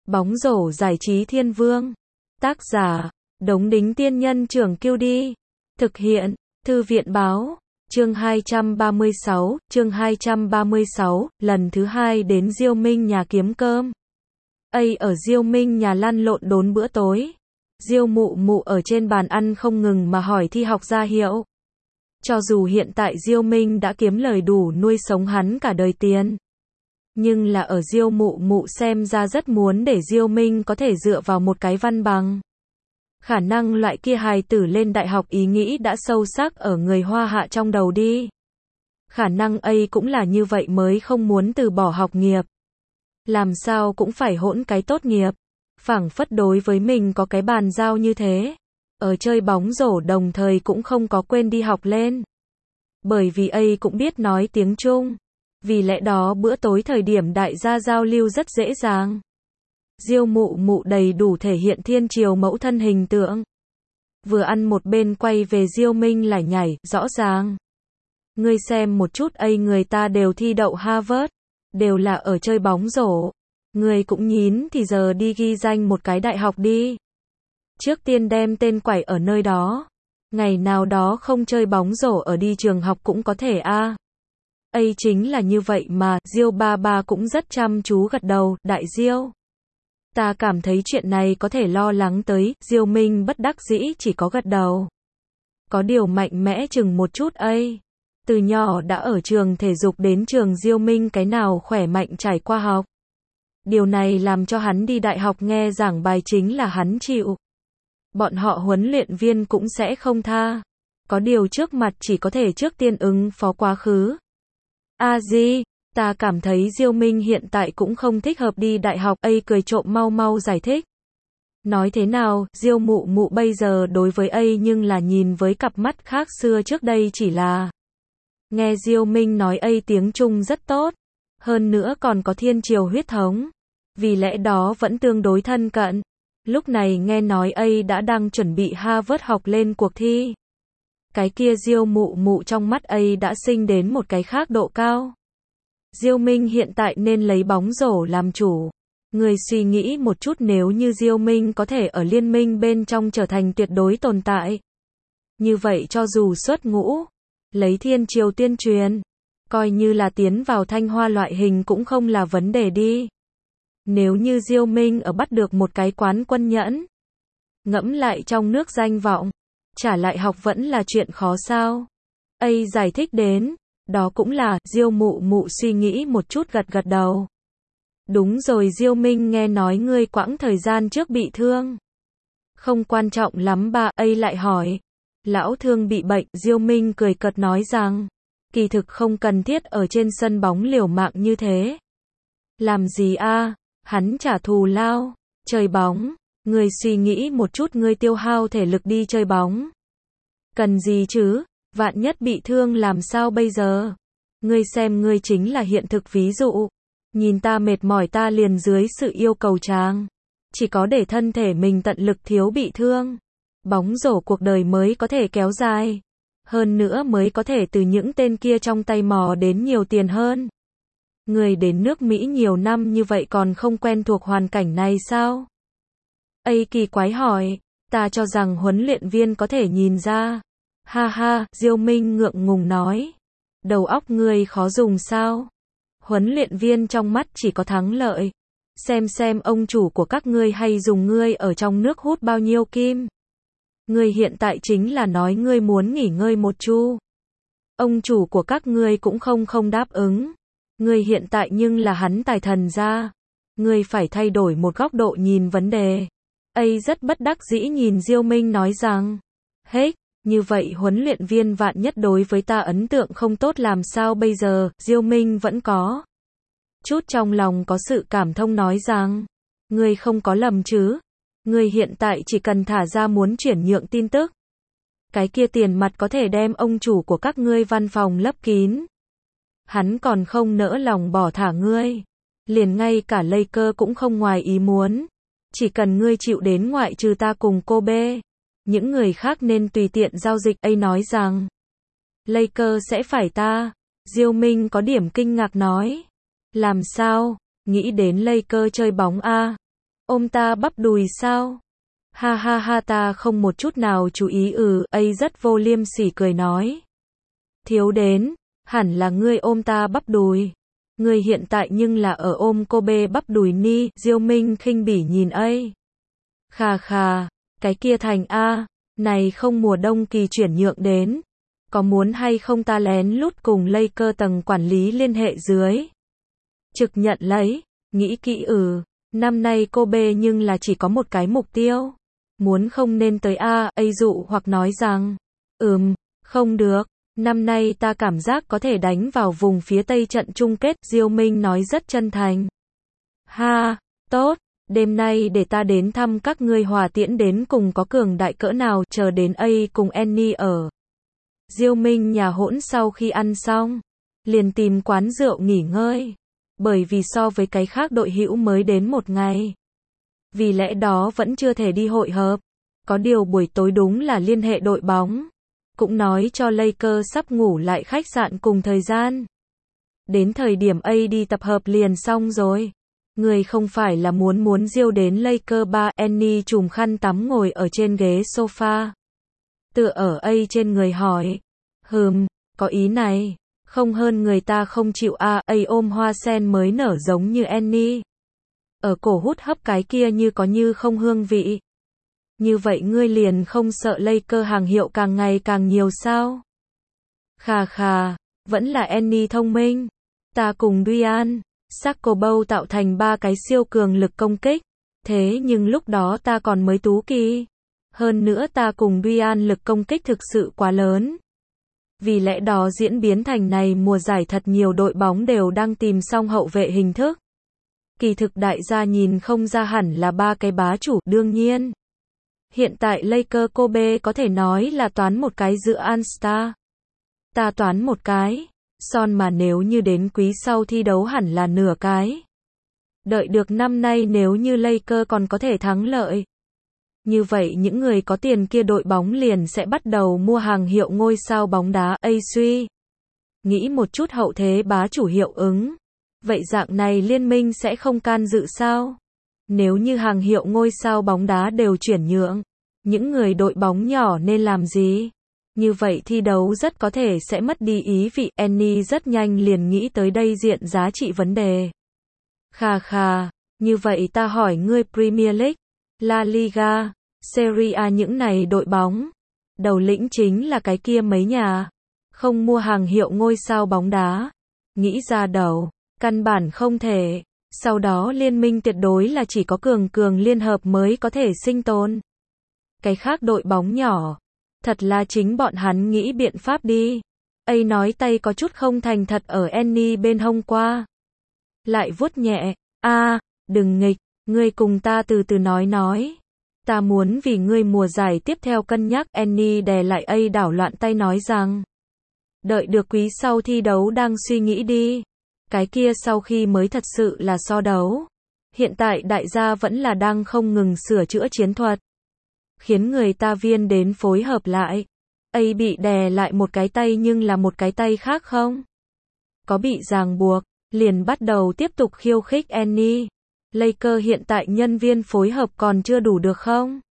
Bóng rổ giải trí thiên vương. Tác giả, Đống Đính Tiên Nhân Trưởng Kiêu Đi. Thực hiện, Thư viện Báo. Chương 236, lần thứ 2 đến Diêu Minh nhà kiếm cơm. Ở Diêu Minh nhà lăn lộn đốn bữa tối. Diêu mụ mụ ở trên bàn ăn không ngừng mà hỏi thi học ra hiệu. Cho dù hiện tại Diêu Minh đã kiếm lời đủ nuôi sống hắn cả đời tiền. Nhưng là ở Diêu mụ mụ xem ra rất muốn để Diêu Minh có thể dựa vào một cái văn bằng. Khả năng loại kia hài tử lên đại học ý nghĩ đã sâu sắc ở người Hoa Hạ trong đầu đi. Khả năng ấy cũng là như vậy mới không muốn từ bỏ học nghiệp. Làm sao cũng phải hỗn cái tốt nghiệp. Phảng phất đối với mình có cái bàn giao như thế. Ở chơi bóng rổ đồng thời cũng không có quên đi học lên. Bởi vì ấy cũng biết nói tiếng Trung. Vì lẽ đó bữa tối thời điểm đại gia giao lưu rất dễ dàng. Diêu mụ mụ đầy đủ thể hiện thiên triều mẫu thân hình tượng. Vừa ăn một bên quay về Diêu Minh lại nhảy, rõ ràng. Ngươi xem một chút người ta đều thi đậu Harvard. Đều là ở chơi bóng rổ. Ngươi cũng nhín thì giờ đi ghi danh một cái đại học đi. Trước tiên đem tên quải ở nơi đó. Ngày nào đó không chơi bóng rổ ở đi trường học cũng có thể a. Chính là như vậy mà, Diêu ba ba cũng rất chăm chú gật đầu, đại Diêu. Ta cảm thấy chuyện này có thể lo lắng tới, Diêu Minh bất đắc dĩ chỉ có gật đầu. Có điều mạnh mẽ chừng một chút Từ nhỏ đã ở trường thể dục đến trường Diêu Minh cái nào khỏe mạnh trải qua học. Điều này làm cho hắn đi đại học nghe giảng bài chính là hắn chịu. Bọn họ huấn luyện viên cũng sẽ không tha. Có điều trước mặt chỉ có thể trước tiên ứng phó quá khứ. Di, ta cảm thấy Diêu Minh hiện tại cũng không thích hợp đi đại học. Cười trộm mau mau giải thích. Nói thế nào, Diêu mụ mụ bây giờ đối với nhưng là nhìn với cặp mắt khác xưa trước đây chỉ là. Nghe Diêu Minh nói tiếng Trung rất tốt. Hơn nữa còn có thiên triều huyết thống. Vì lẽ đó vẫn tương đối thân cận. Lúc này nghe nói đã đang chuẩn bị Harvard học lên cuộc thi. Cái kia Diêu mụ mụ trong mắt đã sinh đến một cái khác độ cao. Diêu Minh hiện tại nên lấy bóng rổ làm chủ. Người suy nghĩ một chút nếu như Diêu Minh có thể ở liên minh bên trong trở thành tuyệt đối tồn tại. Như vậy cho dù xuất ngũ, lấy thiên triều tiên truyền, coi như là tiến vào Thanh Hoa loại hình cũng không là vấn đề đi. Nếu như Diêu Minh ở bắt được một cái quán quân nhẫn, ngẫm lại trong nước danh vọng, trả lại học vẫn là chuyện khó sao? Giải thích đến, đó cũng là, Diêu mụ mụ suy nghĩ một chút gật gật đầu. Đúng rồi Diêu Minh nghe nói ngươi quãng thời gian trước bị thương. Không quan trọng lắm ba, lại hỏi. Lão thương bị bệnh, Diêu Minh cười cợt nói rằng, kỳ thực không cần thiết ở trên sân bóng liều mạng như thế. Làm gì hắn trả thù lao, chơi bóng. Ngươi suy nghĩ một chút ngươi tiêu hao thể lực đi chơi bóng. Cần gì chứ, vạn nhất bị thương làm sao bây giờ? Ngươi xem ngươi chính là hiện thực ví dụ. Nhìn ta mệt mỏi ta liền dưới sự yêu cầu chàng. Chỉ có để thân thể mình tận lực thiếu bị thương. Bóng rổ cuộc đời mới có thể kéo dài. Hơn nữa mới có thể từ những tên kia trong tay mò đến nhiều tiền hơn. Người đến nước Mỹ nhiều năm như vậy còn không quen thuộc hoàn cảnh này sao? Kỳ quái hỏi, ta cho rằng huấn luyện viên có thể nhìn ra. Ha ha, Diêu Minh ngượng ngùng nói. Đầu óc ngươi khó dùng sao? Huấn luyện viên trong mắt chỉ có thắng lợi. Xem ông chủ của các ngươi hay dùng ngươi ở trong nước hút bao nhiêu kim. Ngươi hiện tại chính là nói ngươi muốn nghỉ ngơi một chu. Ông chủ của các ngươi cũng không đáp ứng. Ngươi hiện tại nhưng là hắn tài thần gia. Ngươi phải thay đổi một góc độ nhìn vấn đề. Rất bất đắc dĩ nhìn Diêu Minh nói rằng, như vậy huấn luyện viên vạn nhất đối với ta ấn tượng không tốt làm sao bây giờ? Diêu Minh vẫn có chút trong lòng có sự cảm thông nói rằng, ngươi không có lầm chứ? Ngươi hiện tại chỉ cần thả ra muốn chuyển nhượng tin tức. Cái kia tiền mặt có thể đem ông chủ của các ngươi văn phòng lấp kín. Hắn còn không nỡ lòng bỏ thả ngươi. Liền ngay cả Lakers cũng không ngoài ý muốn. Chỉ cần ngươi chịu đến ngoại trừ ta cùng cô B. Những người khác nên tùy tiện giao dịch. Nói rằng, Lakers sẽ phải ta. Diêu Minh có điểm kinh ngạc nói. Làm sao? Nghĩ đến Lakers chơi bóng Ôm ta bắp đùi sao? Ha ha ha, ta không một chút nào chú ý. Ấy rất vô liêm sỉ cười nói. Thiếu đến, hẳn là ngươi ôm ta bắp đùi. Ngươi hiện tại nhưng là ở ôm cô bê bắp đùi ni. Diêu Minh khinh bỉ nhìn ấy. Khà khà, cái kia thành A, này không mùa đông kỳ chuyển nhượng đến. Có muốn hay không ta lén lút cùng Lakers tầng quản lý liên hệ dưới. Trực nhận lấy, nghĩ kỹ. Năm nay cô bê nhưng là chỉ có một cái mục tiêu. Muốn không nên tới A, dụ hoặc nói rằng, không được, năm nay ta cảm giác có thể đánh vào vùng phía Tây trận chung kết. Diêu Minh nói rất chân thành. Ha, tốt, đêm nay để ta đến thăm các ngươi hòa tiễn đến cùng có cường đại cỡ nào. Chờ đến A cùng Annie ở Diêu Minh nhà hỗn sau khi ăn xong, liền tìm quán rượu nghỉ ngơi. Bởi vì so với cái khác đội hữu mới đến một ngày, vì lẽ đó vẫn chưa thể đi hội hợp. Có điều buổi tối đúng là liên hệ đội bóng, cũng nói cho Lakers sắp ngủ lại khách sạn cùng thời gian. Đến thời điểm A đi tập hợp liền xong rồi. Người không phải là muốn Diêu đến Lakers ba. Annie trùm khăn tắm ngồi ở trên ghế sofa, tựa ở A trên người hỏi. Có ý này, không hơn người ta không chịu A. A ôm hoa sen mới nở giống như Annie. Ở cổ hút hấp cái kia như có như không hương vị. Như vậy ngươi liền không sợ Lakers hàng hiệu càng ngày càng nhiều sao? Khà khà, vẫn là Annie thông minh. Ta cùng Ryan, Sakobow tạo thành ba cái siêu cường lực công kích. Thế nhưng lúc đó ta còn mới tú kỳ. Hơn nữa ta cùng Ryan lực công kích thực sự quá lớn. Vì lẽ đó diễn biến thành này mùa giải thật nhiều đội bóng đều đang tìm xong hậu vệ hình thức. Kỳ thực đại gia nhìn không ra hẳn là ba cái bá chủ. Đương nhiên, hiện tại Lakers Kobe có thể nói là toán một cái giữa All-Star. Ta toán một cái. Son mà nếu như đến quý sau thi đấu hẳn là nửa cái. Đợi được năm nay nếu như Lakers còn có thể thắng lợi. Như vậy những người có tiền kia đội bóng liền sẽ bắt đầu mua hàng hiệu ngôi sao bóng đá. Suy nghĩ một chút hậu thế bá chủ hiệu ứng. Vậy dạng này liên minh sẽ không can dự sao? Nếu như hàng hiệu ngôi sao bóng đá đều chuyển nhượng, những người đội bóng nhỏ nên làm gì? Như vậy thi đấu rất có thể sẽ mất đi ý vị. Annie rất nhanh liền nghĩ tới đây diện giá trị vấn đề. Khà khà, như vậy ta hỏi ngươi Premier League, La Liga, Serie A những này đội bóng, đầu lĩnh chính là cái kia mấy nhà, không mua hàng hiệu ngôi sao bóng đá. Nghĩ ra đầu, căn bản không thể. Sau đó liên minh tuyệt đối là chỉ có cường liên hợp mới có thể sinh tồn. Cái khác đội bóng nhỏ, thật là chính bọn hắn nghĩ biện pháp đi. A nói tay có chút không thành thật ở Annie bên hông qua. Lại vuốt nhẹ. Đừng nghịch, ngươi cùng ta từ từ nói. Ta muốn vì ngươi mùa giải tiếp theo cân nhắc. Annie đè lại A đảo loạn tay nói rằng. Đợi được quý sau thi đấu đang suy nghĩ đi. Cái kia sau khi mới thật sự là so đấu. Hiện tại đại gia vẫn là đang không ngừng sửa chữa chiến thuật. Khiến người ta viên đến phối hợp lại. A bị đè lại một cái tay nhưng là một cái tay khác không có bị ràng buộc, liền bắt đầu tiếp tục khiêu khích Annie. Lakers hiện tại nhân viên phối hợp còn chưa đủ được không?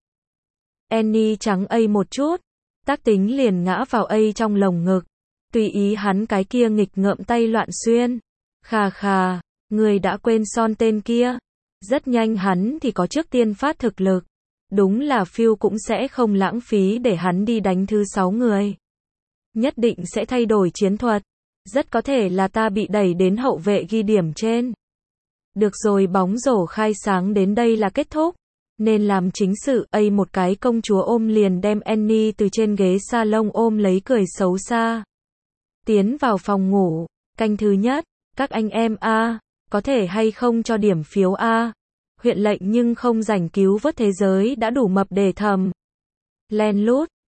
Annie trắng A một chút, tác tính liền ngã vào A trong lồng ngực. Tùy ý hắn cái kia nghịch ngợm tay loạn xuyên. Khà khà, người đã quên Son tên kia. Rất nhanh hắn thì có trước tiên phát thực lực. Đúng là Phil cũng sẽ không lãng phí để hắn đi đánh thứ 6 người. Nhất định sẽ thay đổi chiến thuật. Rất có thể là ta bị đẩy đến hậu vệ ghi điểm trên. Được rồi, bóng rổ khai sáng đến đây là kết thúc. Nên làm chính sự. A một cái công chúa ôm liền đem Annie từ trên ghế salon ôm lấy cười xấu xa. Tiến vào phòng ngủ. Canh thứ nhất. Các anh em có thể hay không cho điểm phiếu huyện lệnh nhưng không rảnh cứu vớt thế giới đã đủ mập để thầm. Len lút,